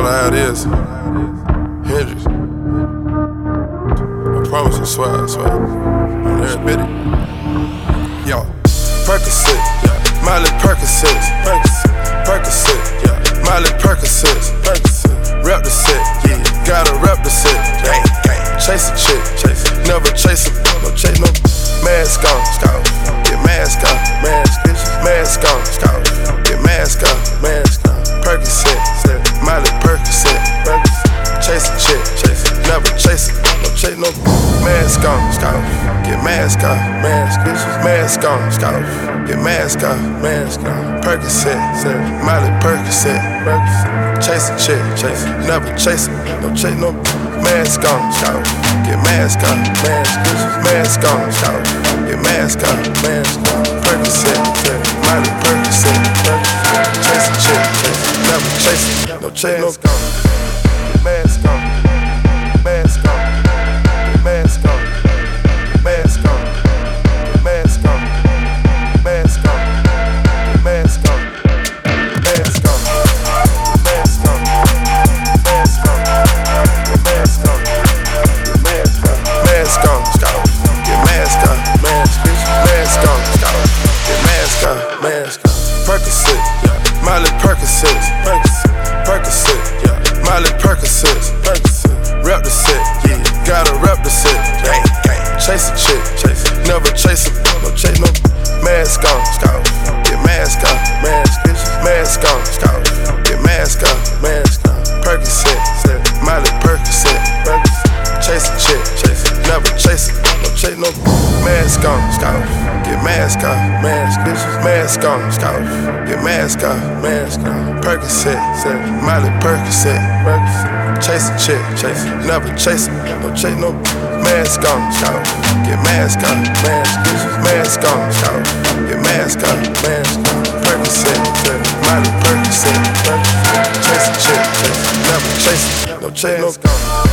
know how it is. Hendrix. I promise you, swear. On every bit. Yo, Percocet, yeah. Miley Percocet, Percocet, yeah. Miley Percocet, rep the set, yeah. Gotta rep the set, gang. Chase a chick, never chase a, no chase no. Mask on, get mask on, mask on, get mask on, Percocet, Miley Percocet, chase a chick, never chase it, no chase no. Mask on, get mask on, mask on, get mask on, Percocet, Miley Percocet, chase a chick, never chase it, no chase no. Mask on, get mask on, mask on, get mask on, Percocet, Miley Percocet, chase a chick, never chase it, no chase no. Get mask on, mask on, get mask on, mask on, get mask on, mask on, get mask on, mask on, mask on, mask on, get mask on, mask on, get mask on, mask on, get mask on, mask on. Percocet, Miley Percocet, Percocet, Miley Percocet, rep the set, yeah. Gotta rep the set, gang. Chase a chick, never chase a, no chase no. Mask on, get mask on, mask on, get mask on, Percocet, Miley Percocet, chase a chick, never chase it, no chase no. Mask on, get mask on, mask on, get mask on, Percocet, Miley Percocet, chase a chick, never chase it, no chase no. Mask on, get mask on, mask on, get mask on, Percocet, Miley Percocet, chase a chick, never chase it, no chase no.